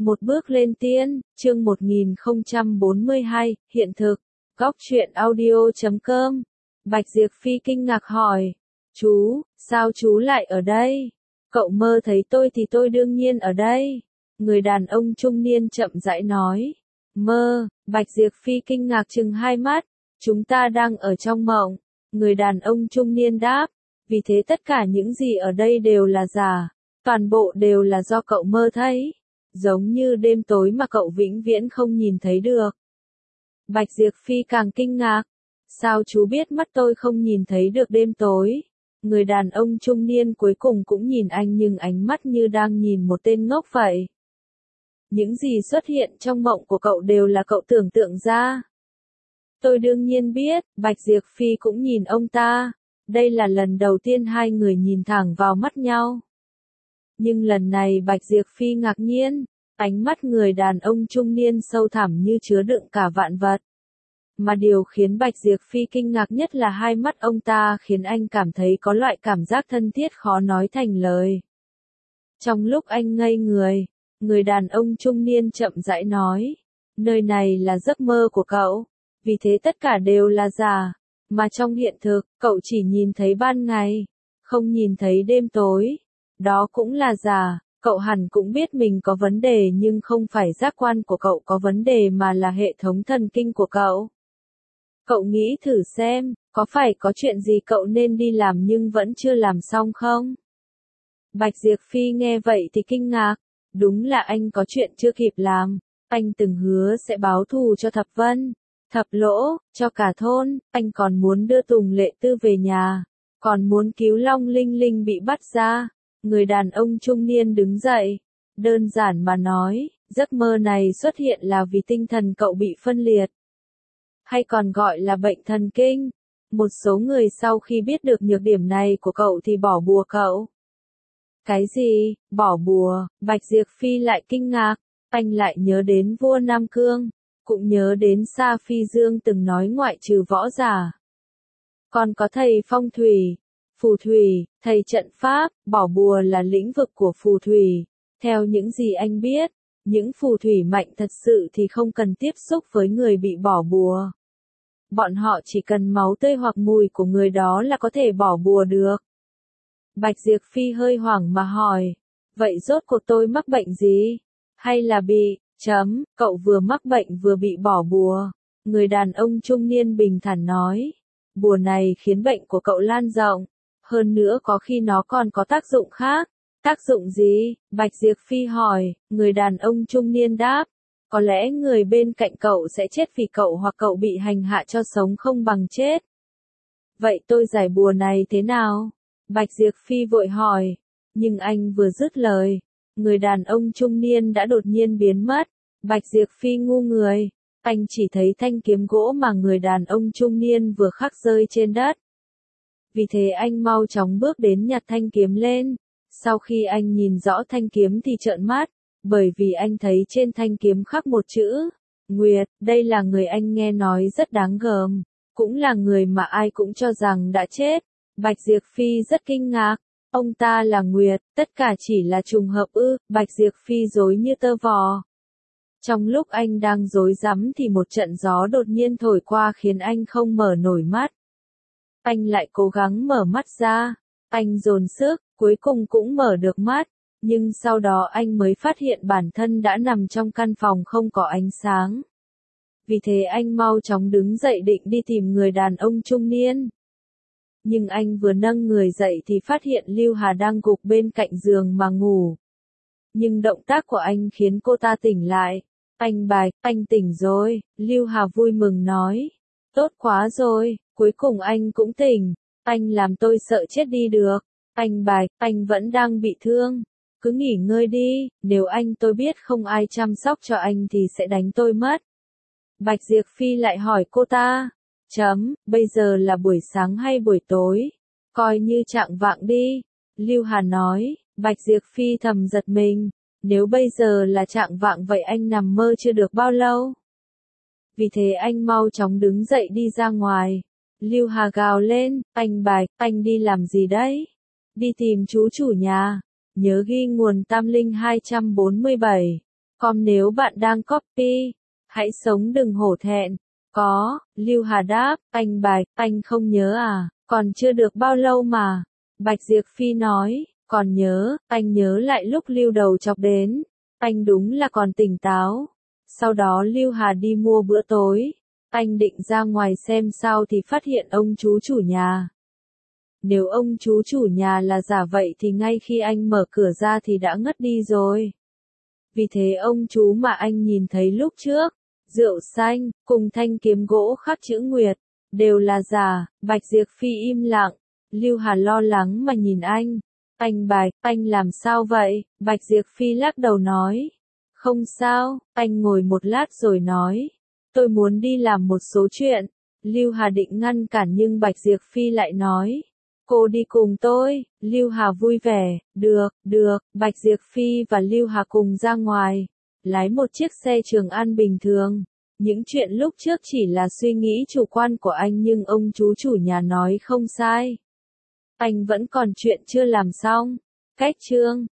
Một bước lên tiên, chương 1042, hiện thực. Góc truyện audio.com. Bạch Diệp Phi kinh ngạc hỏi. Chú, sao chú lại ở đây? Cậu mơ thấy tôi thì tôi đương nhiên ở đây. Người đàn ông trung niên chậm rãi nói. Mơ, Bạch Diệp Phi kinh ngạc trừng hai mắt. Chúng ta đang ở trong mộng. Người đàn ông trung niên đáp. Vì thế tất cả những gì ở đây đều là giả. Toàn bộ đều là do cậu mơ thấy. Giống như đêm tối mà cậu vĩnh viễn không nhìn thấy được. Bạch Diệp Phi càng kinh ngạc. Sao chú biết mắt tôi không nhìn thấy được đêm tối? Người đàn ông trung niên cuối cùng cũng nhìn anh nhưng ánh mắt như đang nhìn một tên ngốc vậy. Những gì xuất hiện trong mộng của cậu đều là cậu tưởng tượng ra. Tôi đương nhiên biết, Bạch Diệp Phi cũng nhìn ông ta. Đây là lần đầu tiên hai người nhìn thẳng vào mắt nhau. Nhưng lần này Bạch Diệp Phi ngạc nhiên, ánh mắt người đàn ông trung niên sâu thẳm như chứa đựng cả vạn vật. Mà điều khiến Bạch Diệp Phi kinh ngạc nhất là hai mắt ông ta khiến anh cảm thấy có loại cảm giác thân thiết khó nói thành lời. Trong lúc anh ngây người đàn ông trung niên chậm rãi nói, nơi này là giấc mơ của cậu, vì thế tất cả đều là giả, mà trong hiện thực, cậu chỉ nhìn thấy ban ngày, không nhìn thấy đêm tối. Đó cũng là giả, cậu hẳn cũng biết mình có vấn đề nhưng không phải giác quan của cậu có vấn đề mà là hệ thống thần kinh của cậu. Cậu nghĩ thử xem, có phải có chuyện gì cậu nên đi làm nhưng vẫn chưa làm xong không? Bạch Diệp Phi nghe vậy thì kinh ngạc, đúng là anh có chuyện chưa kịp làm, anh từng hứa sẽ báo thù cho Thập Vân, Thập Lỗ, cho cả thôn, anh còn muốn đưa Tùng Lệ Tư về nhà, còn muốn cứu Long Linh Linh bị bắt ra. Người đàn ông trung niên đứng dậy, đơn giản mà nói, giấc mơ này xuất hiện là vì tinh thần cậu bị phân liệt, hay còn gọi là bệnh thần kinh. Một số người sau khi biết được nhược điểm này của cậu thì bỏ bùa cậu. Cái gì, bỏ bùa? Bạch Diệp Phi lại kinh ngạc, anh lại nhớ đến vua Nam Cương, cũng nhớ đến Sa Phi Dương từng nói ngoại trừ võ giả. Còn có thầy phong thủy, phù thủy, thầy trận pháp, bỏ bùa là lĩnh vực của phù thủy. Theo những gì anh biết, những phù thủy mạnh thật sự thì không cần tiếp xúc với người bị bỏ bùa. Bọn họ chỉ cần máu tươi hoặc mùi của người đó là có thể bỏ bùa được. Bạch Diệp Phi hơi hoảng mà hỏi, vậy rốt cuộc tôi mắc bệnh gì? Hay là cậu vừa mắc bệnh vừa bị bỏ bùa? Người đàn ông trung niên bình thản nói, bùa này khiến bệnh của cậu lan rộng. Hơn nữa có khi nó còn có tác dụng khác. Tác dụng gì? Bạch Diệp Phi hỏi, người đàn ông trung niên đáp. Có lẽ người bên cạnh cậu sẽ chết vì cậu hoặc cậu bị hành hạ cho sống không bằng chết. Vậy tôi giải bùa này thế nào? Bạch Diệp Phi vội hỏi. Nhưng anh vừa dứt lời, người đàn ông trung niên đã đột nhiên biến mất. Bạch Diệp Phi ngu người. Anh chỉ thấy thanh kiếm gỗ mà người đàn ông trung niên vừa khắc rơi trên đất. Vì thế anh mau chóng bước đến nhặt thanh kiếm lên. Sau khi anh nhìn rõ thanh kiếm thì trợn mắt, bởi vì anh thấy trên thanh kiếm khắc một chữ, Nguyệt. Đây là người anh nghe nói rất đáng gờm, cũng là người mà ai cũng cho rằng đã chết. Bạch Diệp Phi rất kinh ngạc, ông ta là Nguyệt, tất cả chỉ là trùng hợp ư? Bạch Diệp Phi rối như tơ vò. Trong lúc anh đang rối rắm thì một trận gió đột nhiên thổi qua khiến anh không mở nổi mắt. Anh lại cố gắng mở mắt ra, anh dồn sức, cuối cùng cũng mở được mắt, nhưng sau đó anh mới phát hiện bản thân đã nằm trong căn phòng không có ánh sáng. Vì thế anh mau chóng đứng dậy định đi tìm người đàn ông trung niên. Nhưng anh vừa nâng người dậy thì phát hiện Lưu Hà đang gục bên cạnh giường mà ngủ. Nhưng động tác của anh khiến cô ta tỉnh lại. Anh Bạch, anh tỉnh rồi, Lưu Hà vui mừng nói. Tốt quá rồi, cuối cùng anh cũng tỉnh, anh làm tôi sợ chết đi được. Anh Bạch, anh vẫn đang bị thương, cứ nghỉ ngơi đi, nếu tôi biết không ai chăm sóc cho anh thì sẽ đánh tôi mất. Bạch Diệp Phi lại hỏi cô ta, bây giờ là buổi sáng hay buổi tối? Coi như chạng vạng đi. Lưu Hà nói. Bạch Diệp Phi thầm giật mình, nếu bây giờ là chạng vạng vậy anh nằm mơ chưa được bao lâu. Vì thế anh mau chóng đứng dậy đi ra ngoài. Lưu Hà gào lên, anh Bạch, anh đi làm gì đấy? Đi tìm chú chủ nhà. Nhớ ghi nguồn Tam Linh 247. Com nếu bạn đang copy, hãy sống đừng hổ thẹn. Có, Lưu Hà đáp, anh Bạch, anh không nhớ à, còn chưa được bao lâu mà. Bạch Diệp Phi nói, còn nhớ, anh nhớ lại lúc Lưu đầu chọc đến. Anh đúng là còn tỉnh táo. Sau đó Lưu Hà đi mua bữa tối. Anh định ra ngoài xem sao thì phát hiện ông chú chủ nhà. Nếu ông chú chủ nhà là giả vậy thì ngay khi anh mở cửa ra thì đã ngất đi rồi. Vì thế ông chú mà anh nhìn thấy lúc trước, rượu xanh, cùng thanh kiếm gỗ khắc chữ Nguyệt, đều là giả. Bạch Diệp Phi im lặng. Lưu Hà lo lắng mà nhìn anh. Anh Bạch, anh làm sao vậy? Bạch Diệp Phi lắc đầu nói. Không sao, anh ngồi một lát rồi nói. Tôi muốn đi làm một số chuyện. Lưu Hà định ngăn cản nhưng Bạch Diệp Phi lại nói. Cô đi cùng tôi. Lưu Hà vui vẻ. Được. Bạch Diệp Phi và Lưu Hà cùng ra ngoài. Lái một chiếc xe Trường An bình thường. Những chuyện lúc trước chỉ là suy nghĩ chủ quan của anh nhưng ông chú chủ nhà nói không sai. Anh vẫn còn chuyện chưa làm xong. Cách chương